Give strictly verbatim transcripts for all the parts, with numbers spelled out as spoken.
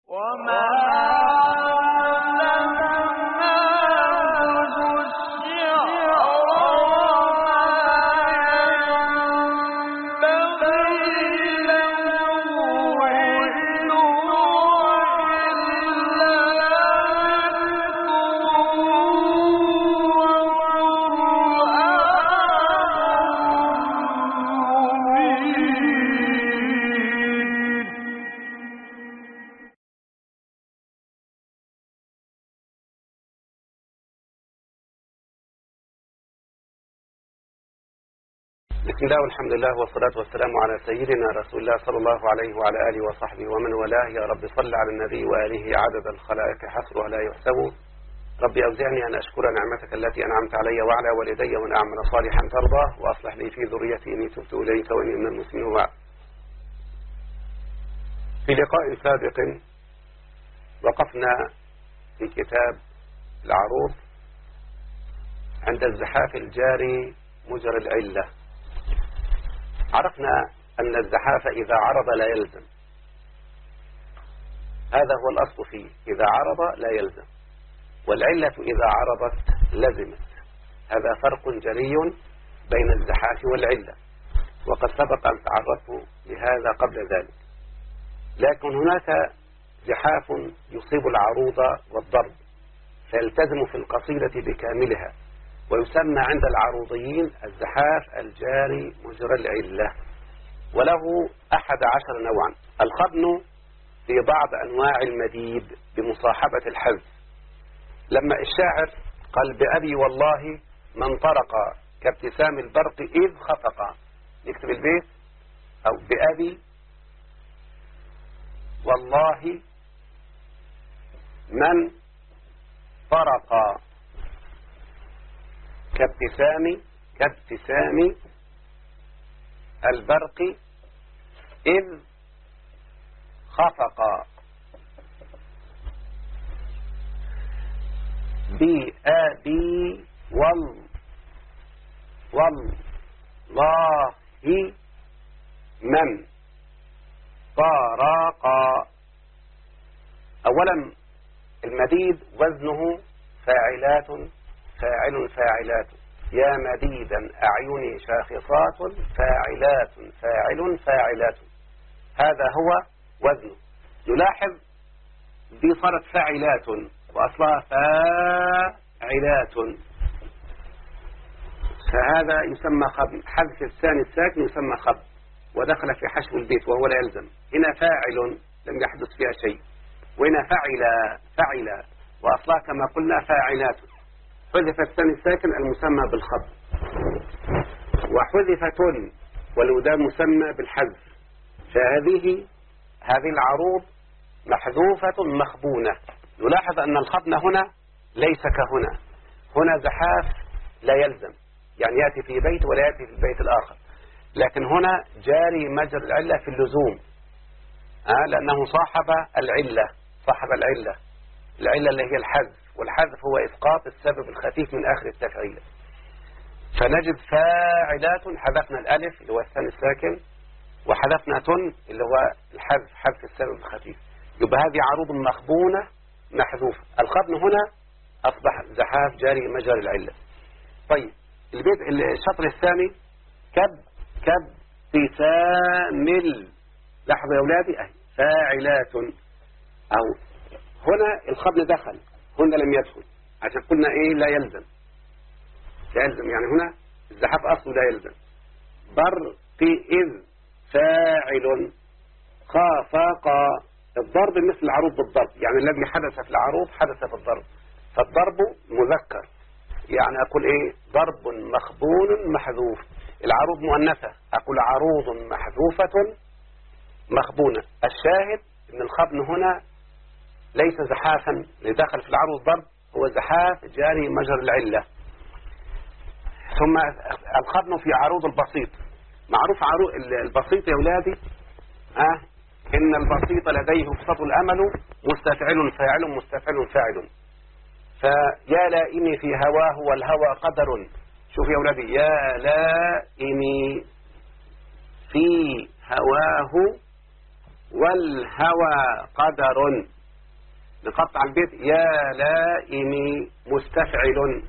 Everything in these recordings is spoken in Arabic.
بسم الله والحمد لله والصلاة والسلام على سيدنا رسول الله صلى الله عليه وعلى آله وصحبه ومن والاه. يا رب صل على النبي وآله عدد الخلائق حصرها لا يحسب. ربي أوزعني أن أشكر نعمتك التي أنعمت علي وعلى والدي وأن أعمل صالحا ترضاه وأصلح لي في ذريتي إني تبت إليك وإني من المسلمين. وبعد، في لقاء سابق وقفنا في كتاب العروض عند الزحاف الجاري مجرى العلة. عرفنا أن الزحاف إذا عرض لا يلزم، هذا هو الأصل فيه، إذا عرض لا يلزم، والعلة إذا عرضت لزمت. هذا فرق جلي بين الزحاف والعلة، وقد سبق أن تعرفت لهذا قبل ذلك. لكن هناك زحاف يصيب العروض والضرب فيلتزم في القصيدة بكاملها، ويسمى عند العروضيين الزحاف الجاري مجرى العلة، وله أحد عشر نوعا. الخبن في بعض أنواع المديد بمصاحبة الحذف، لما الشاعر قال بأبي والله من طرق كابتسام البرق إذ خفق، نكتب البيت أو بأبي والله من طرق كابتسام كابتسام البرق إذ خفق. بأبي وال والله من طرق. أولا المديد وزنه فاعلات فاعل فاعلات، يا مديدا أعيني شاخصات فاعلات فاعل فاعلات، هذا هو وزنه. يلاحظ دي صارت فاعلات وأصلها فاعلات، فهذا يسمى خبن. حذف الثاني الساكن يسمى خبن، ودخل في حشو البيت وهو لا يلزم. هنا فاعل لم يحدث فيها شيء، وهنا فعل فعل وأصلها كما قلنا فاعلات. حذف الثاني الساكن المسمى بالخبن، وحذف تل والودا مسمى بالحذف. فهذه هذه العروض محذوفة مخبونة. نلاحظ أن الخبن هنا ليس كهنا، هنا زحاف لا يلزم، يعني يأتي في بيت ولا يأتي في البيت الآخر، لكن هنا جاري مجرى العلة في اللزوم، آه لأنه صاحب العلة صاحب العلة العلة اللي هي الحذف، والحذف هو إسقاط السبب الخفيف من آخر التفعيل. فنجد فاعلات حذفنا الألف اللي هو الثاني الساكن، وحذفنا تن اللي هو الحذف حذف السبب الخفيف، يبقى هذه عروض مخبونة محذوفة. الخبن هنا أصبح زحاف جاري مجرى العلة. طيب البيت الشطر الثاني كب كب تسامل، لاحظوا يا أولادي أهي فاعلات، أو هنا الخبن دخل هنا لم يدخل، عشان قلنا إيه لا يلزم لا يلزم يعني هنا الزحاف أصله لا يلزم. برق إذ فاعل خافق. الضرب مثل العروض بالضرب، يعني الذي حدث في العروض حدث في الضرب، فالضرب مذكر، يعني أقول إيه ضرب مخبون محذوف. العروض مؤنثة، أقول عروض محذوفة مخبونة. الشاهد أن الخبن هنا ليس زحافا لدخل في العروض ضرب، هو زحاف جاري مجرى العلة. ثم الخبن في عروض البسيط، معروف عروض البسيط يا أولادي أه إن البسيط لديه يبسط الأمل مستفعل فاعل مستفعل فاعل. فيا لائمي في هواه والهوى قدر، شوف يا أولادي يا لائمي في هواه والهوى قدر، نقطع البيت. يا لائمي مستفعل،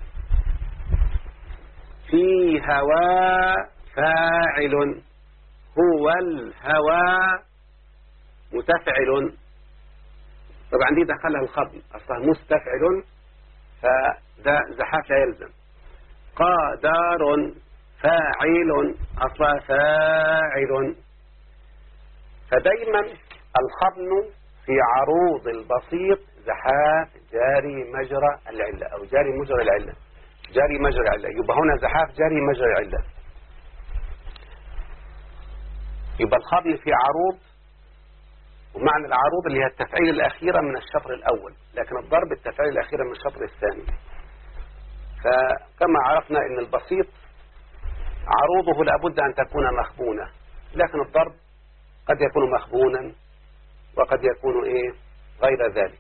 في هوى فاعل، هو الهوى متفعل. طبعا دي دخلها الخبر أصلا مستفعل، فده زحاف لا يلزم. قادر فاعل، أصلا فاعل. فدايما الخبن في عروض البسيط زحاف جاري مجرى العلة أو جاري مجرى العلة، جاري مجرى العلة. يبقى هنا زحاف جاري مجرى العلة. يبقى الخبن في عروض، ومعنى العروض اللي هي التفعيل الأخيرة من الشطر الأول، لكن الضرب التفعيل الأخيرة من الشطر الثاني. فكما عرفنا أن البسيط عروضه لابد أن تكون مخبونة، لكن الضرب قد يكون مخبونا وقد يكون إيه غير ذلك.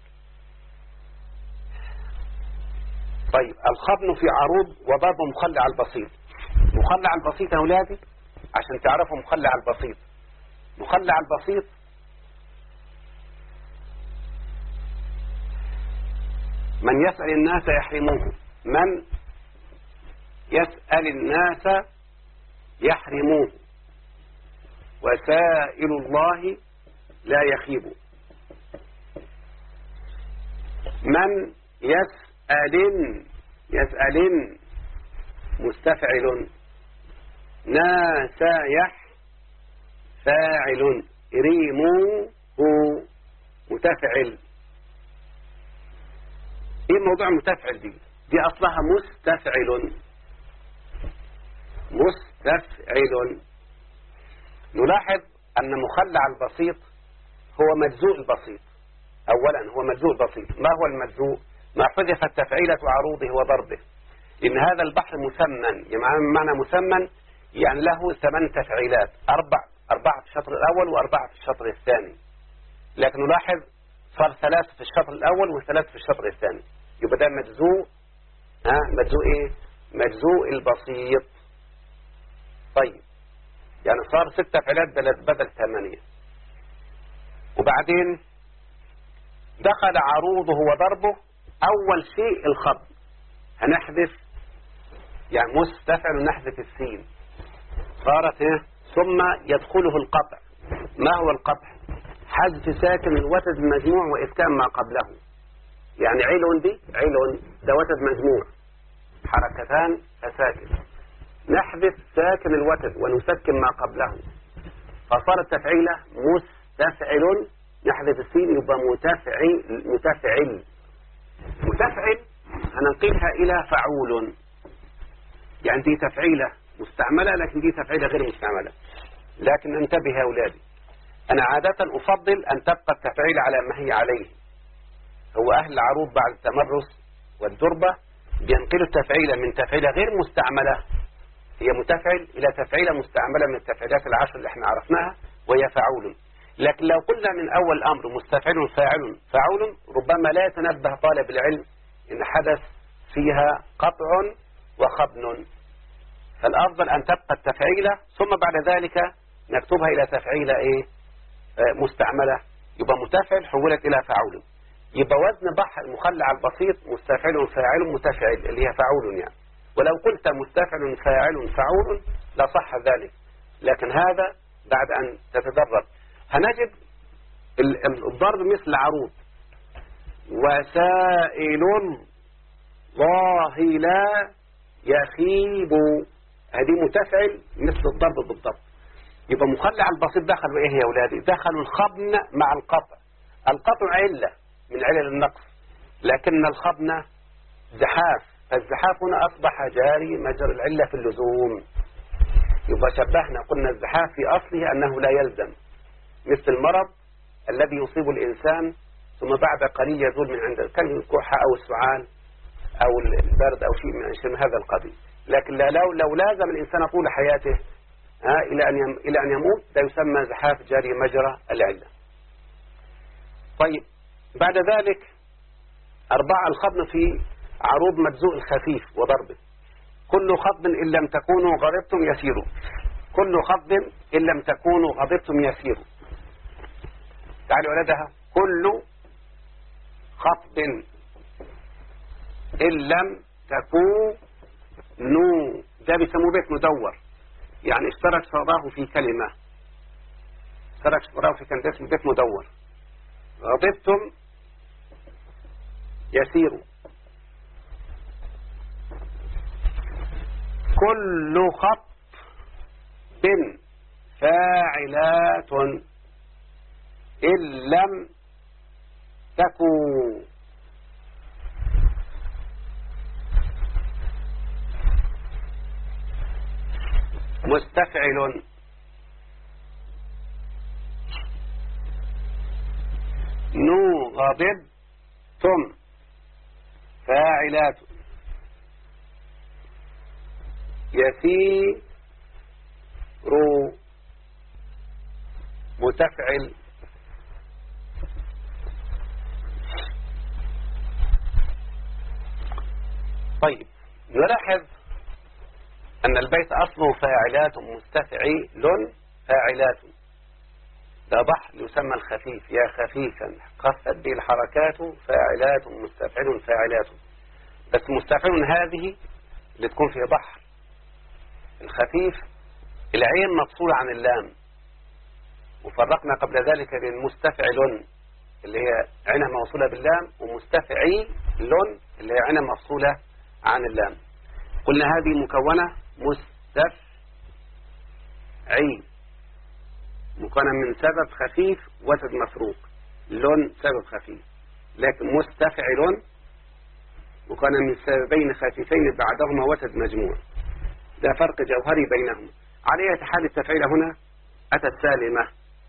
طيب الخبن في عروض وضرب مخلع البسيط. مخلع البسيط يا أولادي عشان تعرفوا مخلع البسيط. مخلع البسيط من يسأل الناس يحرموه، من يسأل الناس يحرموه، وسائل الله لا يخيب. من يسأل يسأل مستفعل، ناس يح فاعل، ريموه متفعل. ايه موضوع متفعل دي؟ دي اصلها مستفعل، مستفعل. نلاحظ ان مخلع البسيط هو مجزوء البسيط. اولا هو مجزوء البسيط. ما هو المجزوء؟ ما حذفت تفعيلة عروضه وضربه. إن هذا البحر مثمن، يعني معنى مثمن يعني له ثمان تفعيلات، أربع أربعة في الشطر الأول وأربعة في الشطر الثاني. لكن نلاحظ صار ثلاث في الشطر الأول وثلاث في الشطر الثاني. يبقى ده مجزوء. ها مجزوء إيه؟ مجزوء البسيط. طيب يعني صار ست تفعيلات بدل ثمانية. وبعدين دخل عروضه وضربه. أول شيء الخبر، هنحذف يعني مستفعل نحذف السين، صارت ايه؟ ثم يدخله القطع. ما هو القطع؟ حذف ساكن الوتد المجموع وإسكان ما قبله. يعني علون دي علون ده وتد مجموع، حركتان فساكن، نحذف ساكن الوتد ونسكن ما قبله، فصارت تفعيلة مستفعل نحذف السين يبقى متفعل. متفعل متفعل هننقلها إلى فعول. يعني دي تفعيلة مستعملة لكن دي تفعيلة غير مستعملة. لكن انتبه يا أولادي، أنا عادة أفضل أن تبقى التفعيلة على ما هي عليه. هو أهل العروض بعد التمرس والدربة بينقلوا التفعيلة من تفعيلة غير مستعملة هي متفعل إلى تفعيلة مستعملة من التفعيلات العشر اللي احنا عرفناها وهي فعول. لكن لو قلنا من أول الأمر مستفعل فاعل فعول ربما لا يتنبه طالب العلم إن حدث فيها قطع وخبن. فالأفضل أن تبقى التفعيلة ثم بعد ذلك نكتبها إلى تفعيلة إيه؟ آه مستعملة. يبقى متفعل حولت إلى فعول. يبقى وزن بحر المخلع البسيط مستفعل فاعل متفعل اللي هي فعول يعني. ولو قلت مستفعل فاعل فعول لصح ذلك، لكن هذا بعد أن تتدرب. هنجد الضرب مثل عروض. وسائل الله لا يخيب، هذه متفعل مثل الضرب بالضبط. يبقى مخلع البسيط دخل بإيه يا أولادي؟ دخلوا الخبن مع القطع. القطع علة من علل النقص، لكن الخبن زحاف، فالزحاف هنا أصبح جاري مجرى العلة في اللزوم. يبقى شبهنا قلنا الزحاف في أصله أنه لا يلزم، مثل المرض الذي يصيب الإنسان ثم بعد قليل يزول من عنده كالكحة أو السعال أو البرد أو شيء من شبه هذا القبيل. لكن لو لو لازم الإنسان طول حياته ها إلى أن إلى أن يموت ده يسمى زحاف جاري مجرى العلة. طيب بعد ذلك أربعة الخبن في عروض مجزوء الخفيف وضربه. كل خطب إن لم تكونوا غضبتم يسيروا. كل خطب إن لم تكونوا غضبتم يسيروا. تعالوا ولدها. كل خطب إن لم تكونوا، ده بيسموه بيت مدور، يعني اشترك شراه في كلمة، اشترك شراه في كلمة اسمه بيت مدور. غضبتم يسير. كل خط بن فاعلات إن لم تكو. مستفعل نو غضبتم فاعلات يسير متفعل طيب نلاحظ أن البيت أصله فاعلات مستفعل فاعلات، ده بحر يسمى الخفيف، يا خفيفا خفت به الحركات فاعلات مستفعل فاعلات. بس مستفعل هذه اللي تكون في بحر الخفيف العين مفصولة عن اللام، وفرقنا قبل ذلك بين مستفعل اللي هي عينها موصولة باللام ومستفعيل اللي هي عينها مفصولة عن اللام. قلنا هذه مكونة مستفعي مكونة من سبب خفيف وسد مفروق، لون سبب خفيف، لكن مستفعل مكونة من سببين خفيفين بعدهما وسد مجموع، ده فرق جوهري بينهما. على أي حال التفعيل هنا أتت سالمة،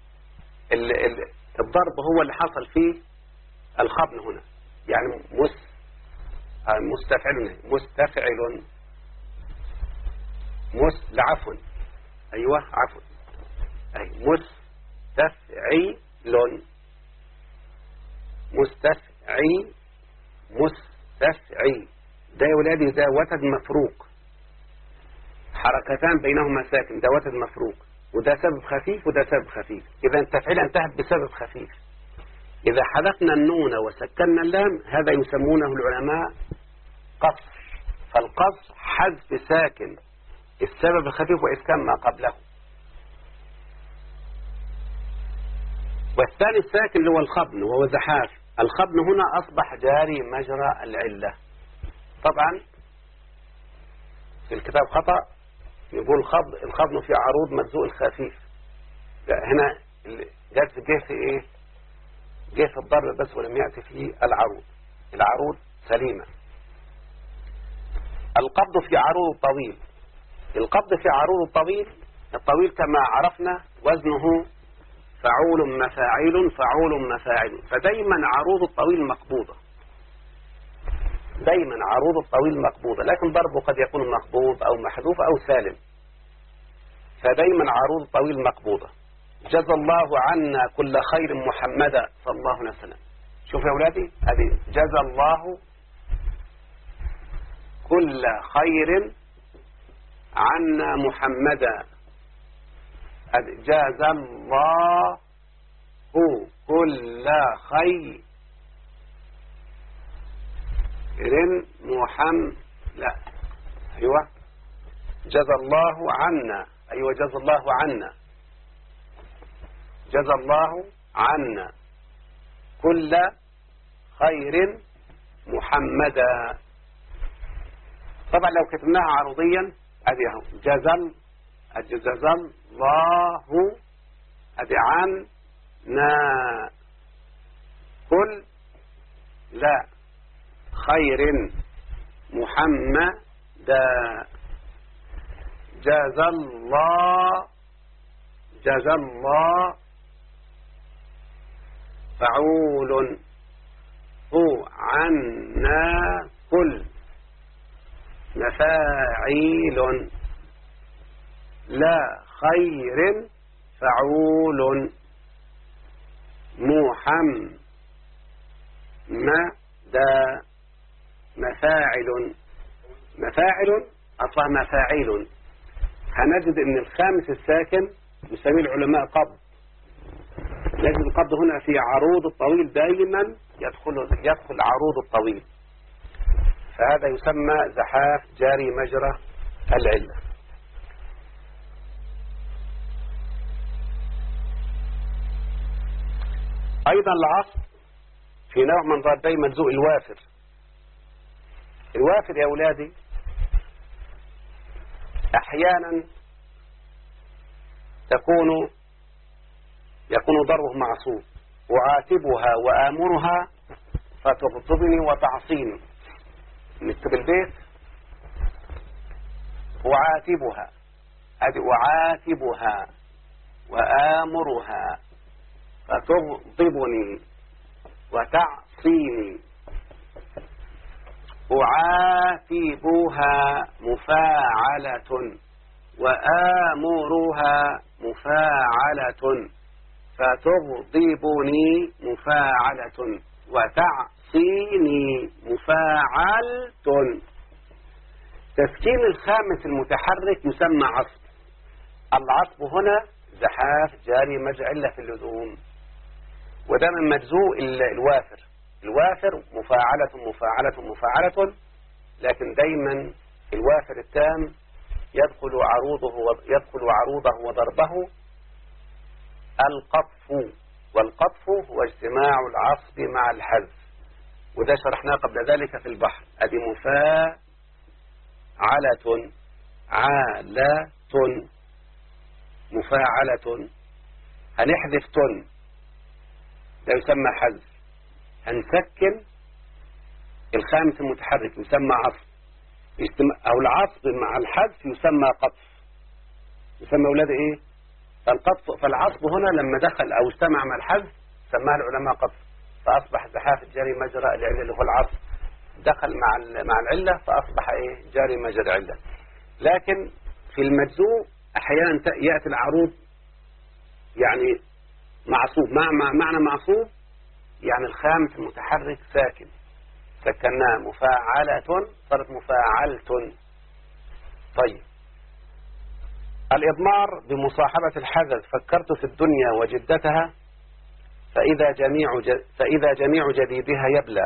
الضرب هو اللي حصل فيه الخبن هنا، يعني مس مستفعل مستفعل مس لعفو أيوة عفو أي مستفعيل مستفعي مستفعي، ده يا ولادي ده وتد مفروق، حركتان بينهما ساكن، ده وتد مفروق، وده سبب خفيف وده سبب خفيف. إذا التفعيل انتهت بسبب خفيف. إذا حذفنا النون وسكننا اللام هذا يسمونه العلماء قصر، فالقصر حذف ساكن السبب الخفيف وإسكان ما قبله. والثاني الساكن اللي هو الخبن وهو زحاف، الخبن هنا أصبح جاري مجرى العلة. طبعا في الكتاب خطأ يقول الخبن الخبن في عروض مجزوء الخفيف، هنا جاءت جه في ايه؟ جه في الضرب بس ولم يأتي في العروض، العروض سليمة. القبض في عروض الطويل، القبض في عروض الطويل، الطويل كما عرفنا وزنه فعول مفاعيل فعول مفاعل، فدايما عروض الطويل مقبوضة، دايما عروض الطويل مقبوضة، لكن ضربه قد يكون مقبوض أو محذوف أو سالم، فدايما عروض الطويل مقبوضة. جزى الله عنا كل خير محمدا صلى الله عليه وسلم. شوف يا أولادي هذه جزى الله كل خير عنا محمدا، جزى الله كل خير محمد، لا أيوة جزى الله عنا، أيوة جزى الله عنا، جزى الله عنا كل خير محمدا. طبعا لو كتبناها عرضيا ادي اهو جزى جزى الله ادي عنا كل لا خير محمدا، جزى الله جزى الله فعول هو عنا كل مفاعيل لا خير فعول محمد مفاعل مفاعل أصلا مفاعيل. هنجد ان الخامس الساكن يسميه العلماء قبض، لكن القبض هنا في عروض الطويل دائما يدخل يدخل عروض الطويل، فهذا يسمى زحاف جاري مجرى العلة. أيضا العصب في نوع من ضربي مجزوء الوافر. الوافر يا أولادي أحيانا تكون يكون ضربه معصوب، أعاتبها وآمرها فتغضبني وتعصيني. نكتب البيت أعاتبها، هذه أعاتبها وآمرها فتغضبني وتعصيني. أعاتبها مفاعلة وآمرها مفاعلة فتغضبني مفاعلة وتعصيني مفاعلة. تسكين الخامس المتحرك يسمى عصب. العصب هنا زحاف جاري مجرى علة في اللزوم، وده من مجزوء الوافر. الوافر مفاعلة مفاعلة مفاعلة، لكن دايما الوافر التام يدخل عروضه يدخل عروضه وضربه القطف، والقطف هو اجتماع العصب مع الحذف، وده شرحناه قبل ذلك في البحر. ادي مفاعلة عالة مفاعلة، هنحذف تن ده يسمى حذف، هنسكن الخامس المتحرك يسمى عصب، أو العصب مع الحذف يسمى قطف. يسمى أولاد إيه؟ فالقطف فالعصب هنا لما دخل أو اجتمع مع الحذف سماه العلماء قطف، فأصبح زحاف جاري مجرى العلة اللي هو العصب دخل مع مع العلة فأصبح إيه؟ جاري مجرى علة. لكن في المجزوء أحيانا يأتي العروض يعني معصوب. مع معنى معصوب يعني الخامس المتحرك ساكن، سكناه مفاعلة صارت مفاعلة. طيب الإضمار بمصاحبة الحذف. فكرت في الدنيا وجدتها فإذا جميع ج... فإذا جميع جديدها يبلى.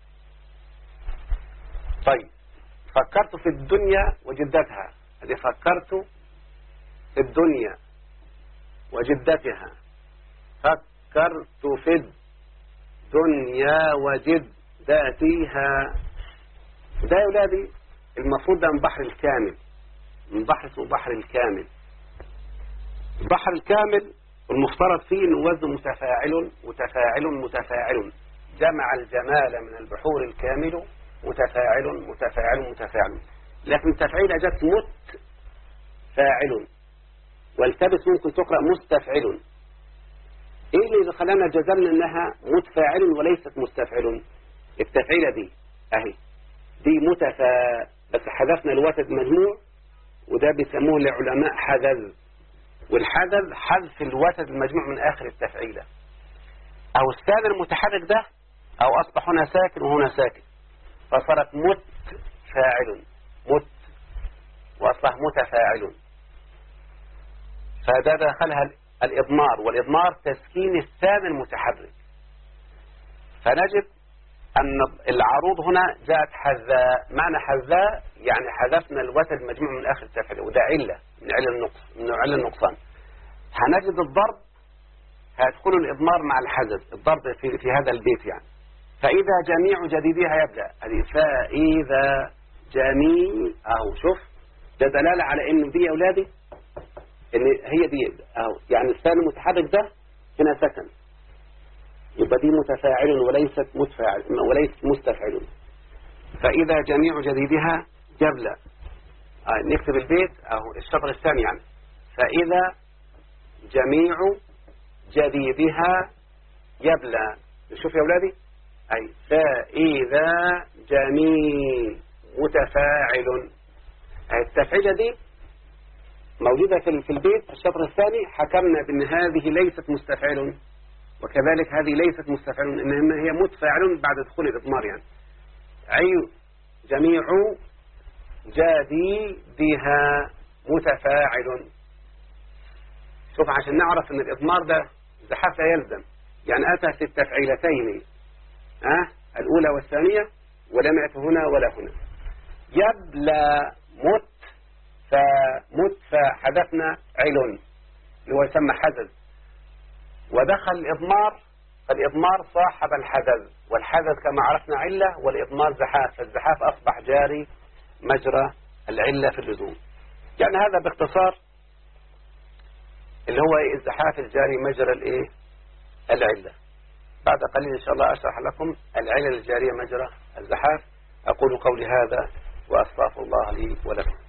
طيب فكرت في الدنيا وجدتها، هذه فكرت في الدنيا وجدتها، فكرت في الدنيا وجدتها. ده يا أولادي المفروض ده من بحر الكامل، من بحر اسمه بحر الكامل. البحر الكامل والمفترض فيه انه وزن متفاعل متفاعل متفاعل، جمع الجمال من البحور الكامل متفاعل متفاعل متفاعل. لكن التفعيل جت متفاعل، والتبس ممكن تقرأ مستفعل. ايه اللي خلانا جزمنا انها متفاعل وليست مستفعل؟ التفعيلة دي اهي دي متفا، بس حذفنا الوتد مجموع، وده بيسموه العلماء حذف. والحذف حذف الوتد المجموع من آخر التفعيلة. أو الثاني المتحرك ده أو أصبح هنا ساكن وهنا ساكن فصارت متفاعل، مت وأصبح متفاعل، فده دخلها الإضمار. والإضمار تسكين الثاني المتحرك. فنجد أن العروض هنا جاءت حذاء. معنى حذاء يعني حذفنا الوتد المجموع من آخر التفعيل، وده علة من علة النقص من علة النقصان. هنجد الضرب هيدخل الإضمار مع الحذف، الضرب في في هذا البيت يعني. فإذا جميع جديدها يبدأ، هذه فإذا جميع أهو شوف ده دلالة على إنه دي يا أولادي إن هي دي أهو، يعني الثاني المتحرك ده هنا سكن، يبقى دي متفاعل وليست متفاعل وليست مستفعل. فإذا جميع جديدها يبلى. آه نكتب البيت أهو الشطر الثاني يعني. فإذا جميع جديدها يبلى. شوف يا أولادي أي فإذا جميع متفاعل. التفعيلة دي موجودة في البيت في الشطر الثاني. حكمنا بأن هذه ليست مستفعل، وكذلك هذه ليست مستفعل، إنما هي متفاعل بعد دخول الإضمار يعني. أي جميع جديدها متفاعل. شوف عشان نعرف ان الإضمار ده زحاف لا يلزم، يعني أتى في التفعيلتين أه؟ الأولى والثانية ولم يأت هنا ولا هنا. يبلى مت فمت فحذفنا علن اللي هو يسمى حذف، ودخل الإضمار، فالإضمار صاحب الحذف، والحذف كما عرفنا علة والإضمار زحاف، فالزحاف أصبح جاري مجرى العلة في اللزوم. يعني هذا باختصار اللي هو الزحاف الجاري مجرى الايه العلة. بعد قليل إن شاء الله أشرح لكم العلل الجارية مجرى الزحاف. أقول قولي هذا وأستغفر الله لي ولكم.